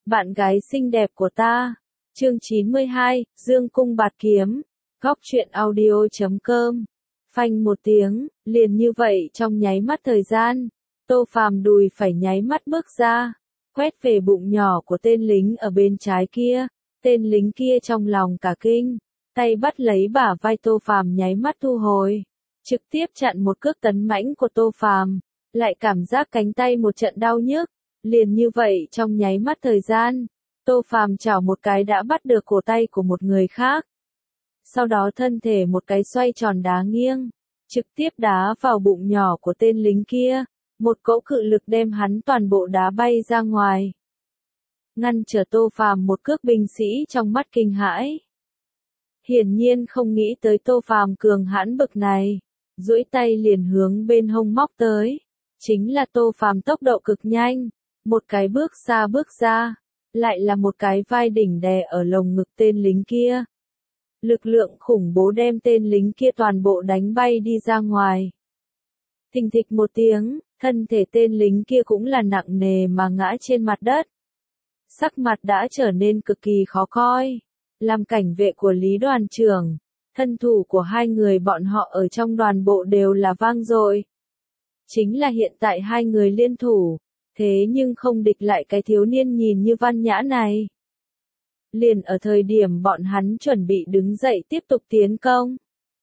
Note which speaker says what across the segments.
Speaker 1: bạn gái xinh đẹp của ta. Chương 92, Dương cung bạt kiếm. Góc truyện audio.com. Phanh một tiếng, liền như vậy trong nháy mắt thời gian, Tô Phàm đùi phải nháy mắt bước ra, quét về bụng nhỏ của tên lính ở bên trái kia. Tên lính kia trong lòng cả kinh, tay bắt lấy bả vai Tô Phàm nháy mắt thu hồi, trực tiếp chặn một cước tấn mãnh của Tô Phàm, lại cảm giác cánh tay một trận đau nhức, liền như vậy trong nháy mắt thời gian, Tô Phàm chảo một cái đã bắt được cổ tay của một người khác. Sau đó thân thể một cái xoay tròn đá nghiêng, trực tiếp đá vào bụng nhỏ của tên lính kia, một cỗ cự lực đem hắn toàn bộ đá bay ra ngoài. Ngăn trở Tô Phàm một cước binh sĩ trong mắt kinh hãi. Hiển nhiên không nghĩ tới Tô Phàm cường hãn bực này, duỗi tay liền hướng bên hông móc tới. Chính là Tô Phàm tốc độ cực nhanh, một cái bước xa bước ra, lại là một cái vai đỉnh đè ở lồng ngực tên lính kia. Lực lượng khủng bố đem tên lính kia toàn bộ đánh bay đi ra ngoài. Thình thịch một tiếng, thân thể tên lính kia cũng là nặng nề mà ngã trên mặt đất. Sắc mặt đã trở nên cực kỳ khó coi. Làm cảnh vệ của Lý đoàn trưởng, thân thủ của hai người bọn họ ở trong đoàn bộ đều là vang dội. Chính là hiện tại hai người liên thủ, thế nhưng không địch lại cái thiếu niên nhìn như văn nhã này. Liền ở thời điểm bọn hắn chuẩn bị đứng dậy tiếp tục tiến công,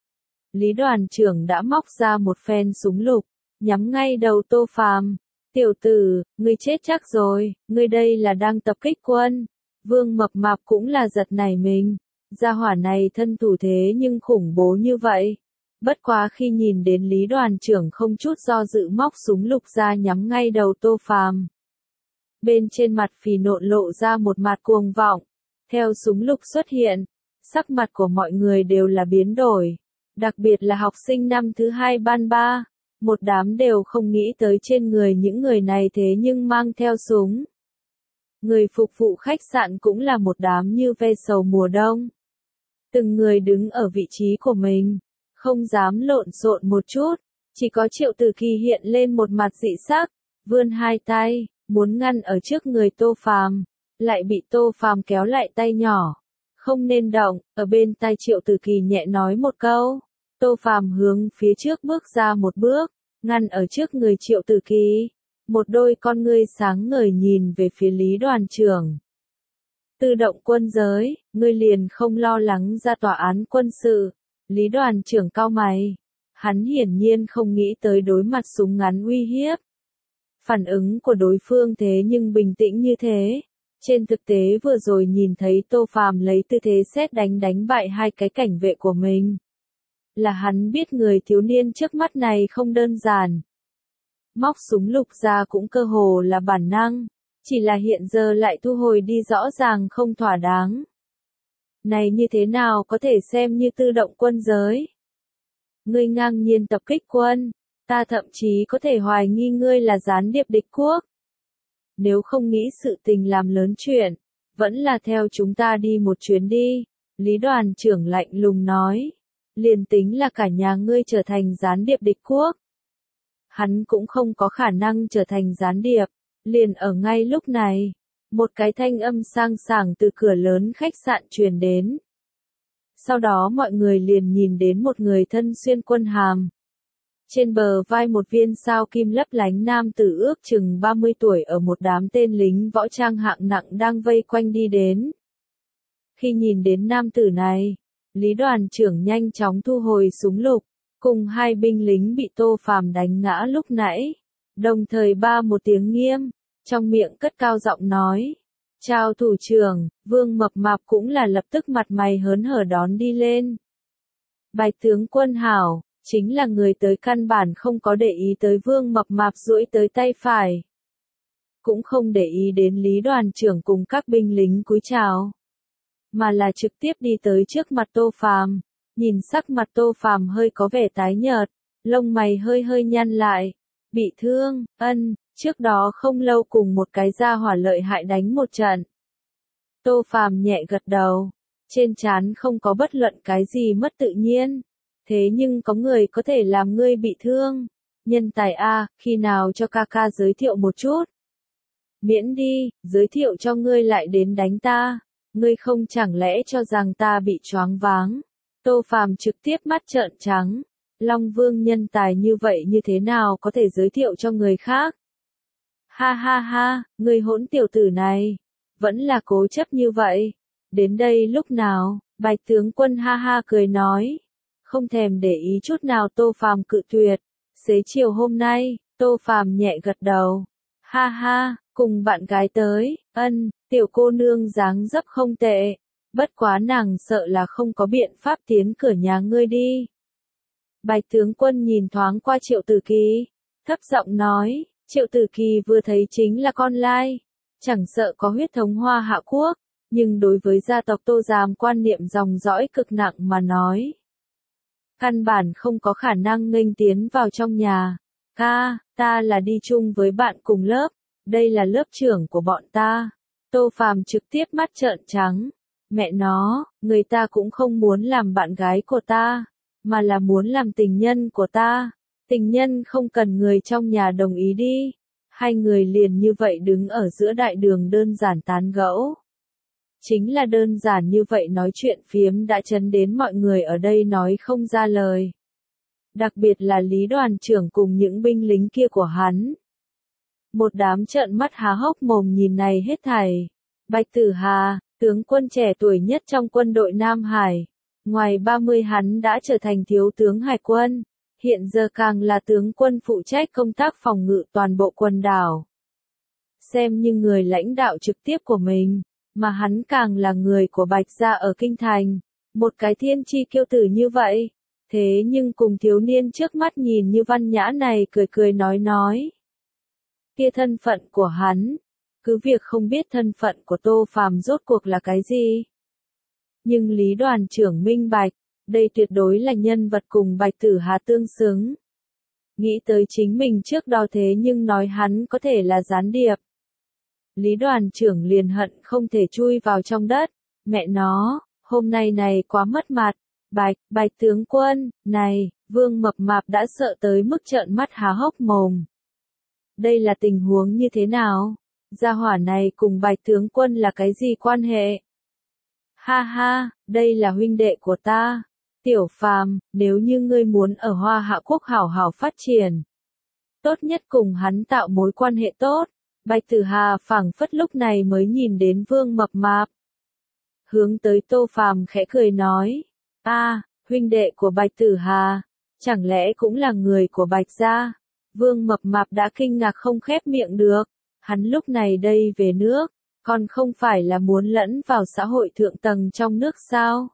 Speaker 1: Lý đoàn trưởng đã móc ra một phen súng lục, nhắm ngay đầu Tô Phàm. Tiểu tử, ngươi chết chắc rồi, ngươi đây là đang tập kích quân. Vương Mập Mạp cũng là giật nảy mình, gia hỏa này thân thủ thế nhưng khủng bố như vậy. Bất quá khi nhìn đến Lý đoàn trưởng không chút do dự móc súng lục ra nhắm ngay đầu Tô Phàm, bên trên mặt phì nộn lộ ra một mặt cuồng vọng. Theo súng lục xuất hiện, sắc mặt của mọi người đều là biến đổi, đặc biệt là học sinh năm thứ hai ban 3, một đám đều không nghĩ tới trên người những người này thế nhưng mang theo súng. Người phục vụ khách sạn cũng là một đám như ve sầu mùa đông. Từng người đứng ở vị trí của mình, không dám lộn xộn một chút, chỉ có Triệu Tử Kỳ hiện lên một mặt dị sắc, vươn hai tay, muốn ngăn ở trước người Tô Phàm, lại bị Tô Phàm kéo lại tay nhỏ. Không nên động, ở bên tai Triệu Tử Kỳ nhẹ nói một câu. Tô Phàm hướng phía trước bước ra một bước, ngăn ở trước người Triệu Tử Kỳ. Một đôi con ngươi sáng ngời nhìn về phía Lý đoàn trưởng. Tự động quân giới, ngươi liền không lo lắng ra tòa án quân sự. Lý đoàn trưởng cau mày. Hắn hiển nhiên không nghĩ tới đối mặt súng ngắn uy hiếp. Phản ứng của đối phương thế nhưng bình tĩnh như thế. Trên thực tế vừa rồi nhìn thấy Tô Phàm lấy tư thế sét đánh bại hai cái cảnh vệ của mình. Là hắn biết người thiếu niên trước mắt này không đơn giản. Móc súng lục ra cũng cơ hồ là bản năng, chỉ là hiện giờ lại thu hồi đi rõ ràng không thỏa đáng. Này như thế nào có thể xem như tự động quân giới? Ngươi ngang nhiên tập kích quân, ta thậm chí có thể hoài nghi ngươi là gián điệp địch quốc. Nếu không nghĩ sự tình làm lớn chuyện, vẫn là theo chúng ta đi một chuyến đi, Lý đoàn trưởng lạnh lùng nói. Liền tính là cả nhà ngươi trở thành gián điệp địch quốc, hắn cũng không có khả năng trở thành gián điệp. Liền ở ngay lúc này, một cái thanh âm sang sảng từ cửa lớn khách sạn truyền đến. Sau đó mọi người liền nhìn đến một người thân xuyên quân hàm. Trên bờ vai một viên sao kim lấp lánh nam tử ước chừng 30 tuổi ở một đám tên lính võ trang hạng nặng đang vây quanh đi đến. Khi nhìn đến nam tử này, Lý đoàn trưởng nhanh chóng thu hồi súng lục, cùng hai binh lính bị Tô Phàm đánh ngã lúc nãy, đồng thời ba một tiếng nghiêm, trong miệng cất cao giọng nói. Chào thủ trưởng, Vương Mập Mạp cũng là lập tức mặt mày hớn hở đón đi lên. Bạch tướng quân hảo, chính là người tới căn bản không có để ý tới Vương Mập Mạp duỗi tới tay phải. Cũng không để ý đến Lý đoàn trưởng cùng các binh lính cúi chào, mà là trực tiếp đi tới trước mặt Tô Phàm. Nhìn sắc mặt Tô Phàm hơi có vẻ tái nhợt, lông mày hơi nhăn lại. Bị thương, trước đó không lâu cùng một cái gia hỏa lợi hại đánh một trận. Tô Phàm nhẹ gật đầu, trên trán không có bất luận cái gì mất tự nhiên. Thế nhưng có người có thể làm ngươi bị thương. Nhân tài A, khi nào cho ca ca giới thiệu một chút. Miễn đi, giới thiệu cho ngươi lại đến đánh ta. Ngươi không chẳng lẽ cho rằng ta bị choáng váng. Tô Phàm trực tiếp mắt trợn trắng. Long Vương nhân tài như vậy như thế nào có thể giới thiệu cho người khác? Ha ha ha, ngươi hỗn tiểu tử này. Vẫn là cố chấp như vậy. Đến đây lúc nào, Bạch tướng quân ha ha cười nói. Không thèm để ý chút nào Tô Phàm cự tuyệt. Xế chiều hôm nay, Tô Phàm nhẹ gật đầu. Ha ha, cùng bạn gái tới, tiểu cô nương dáng dấp không tệ. Bất quá nàng sợ là không có biện pháp tiến cửa nhà ngươi đi. Bạch tướng quân nhìn thoáng qua Triệu Tử Kỳ, thấp giọng nói, Triệu Tử Kỳ vừa thấy chính là con lai, chẳng sợ có huyết thống Hoa Hạ quốc, nhưng đối với gia tộc Tô Giàm quan niệm dòng dõi cực nặng mà nói. Căn bản không có khả năng nghênh tiến vào trong nhà. Ca, ta là đi chung với bạn cùng lớp, đây là lớp trưởng của bọn ta. Tô Phàm trực tiếp mắt trợn trắng. Mẹ nó, người ta cũng không muốn làm bạn gái của ta, mà là muốn làm tình nhân của ta. Tình nhân không cần người trong nhà đồng ý đi. Hai người liền như vậy đứng ở giữa đại đường đơn giản tán gẫu. Chính là đơn giản như vậy nói chuyện phiếm đã chấn đến mọi người ở đây nói không ra lời. Đặc biệt là Lý đoàn trưởng cùng những binh lính kia của hắn. Một đám trợn mắt há hốc mồm nhìn này hết thảy. Bạch Tử Hà, tướng quân trẻ tuổi nhất trong quân đội Nam Hải. Ngoài 30 hắn đã trở thành thiếu tướng hải quân. Hiện giờ càng là tướng quân phụ trách công tác phòng ngự toàn bộ quần đảo. Xem như người lãnh đạo trực tiếp của mình, mà hắn càng là người của Bạch gia ở Kinh Thành. Một cái thiên chi kiêu tử như vậy. Thế nhưng cùng thiếu niên trước mắt nhìn như văn nhã này cười cười nói. Kia thân phận của hắn, cứ việc không biết thân phận của Tô Phàm rốt cuộc là cái gì. Nhưng Lý đoàn trưởng minh bạch, đây tuyệt đối là nhân vật cùng Bạch Tử Hà tương xứng. Nghĩ tới chính mình trước đó thế nhưng nói hắn có thể là gián điệp. Lý đoàn trưởng liền hận không thể chui vào trong đất. Mẹ nó, hôm nay này quá mất mặt. Bạch tướng quân, này, Vương Mập Mạp đã sợ tới mức trợn mắt há hốc mồm. Đây là tình huống như thế nào? Gia hỏa này cùng Bạch tướng quân là cái gì quan hệ? Ha ha, đây là huynh đệ của ta. Tiểu Phàm, nếu như ngươi muốn ở Hoa Hạ quốc hảo hảo phát triển, tốt nhất cùng hắn tạo mối quan hệ tốt. Bạch Tử Hà phảng phất lúc này mới nhìn đến Vương Mập Mạp. Hướng tới Tô Phàm khẽ cười nói. Huynh đệ của Bạch Tử Hà, chẳng lẽ cũng là người của Bạch gia? Vương Mập Mạp đã kinh ngạc không khép miệng được. Hắn lúc này đây về nước, còn không phải là muốn lẫn vào xã hội thượng tầng trong nước sao?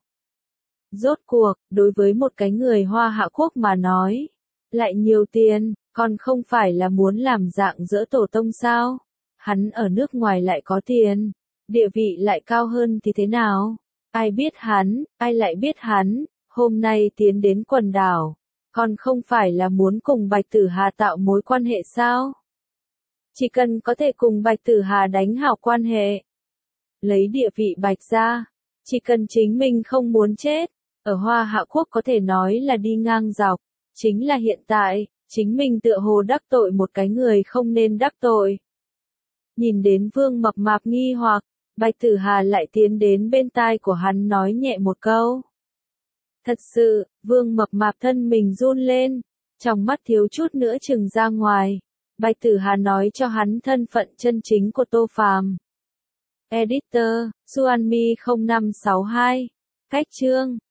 Speaker 1: Rốt cuộc, đối với một cái người Hoa Hạ quốc mà nói, lại nhiều tiền, còn không phải là muốn làm dạng dỡ tổ tông sao? Hắn ở nước ngoài lại có tiền, địa vị lại cao hơn thì thế nào? Ai biết hắn, ai lại biết hắn, hôm nay tiến đến quần đảo, còn không phải là muốn cùng Bạch Tử Hà tạo mối quan hệ sao? Chỉ cần có thể cùng Bạch Tử Hà đánh hảo quan hệ, lấy địa vị Bạch gia, chỉ cần chính mình không muốn chết, ở Hoa Hạ quốc có thể nói là đi ngang dọc, chính là hiện tại, chính mình tựa hồ đắc tội một cái người không nên đắc tội. Nhìn đến Vương Mập Mạp nghi hoặc, Bạch Tử Hà lại tiến đến bên tai của hắn nói nhẹ một câu. Thật sự, Vương Mập Mạp thân mình run lên, trong mắt thiếu chút nữa trừng ra ngoài. Bạch Tử Hà nói cho hắn thân phận chân chính của Tô Phàm. Editor, Xuanmi 0562. Cách chương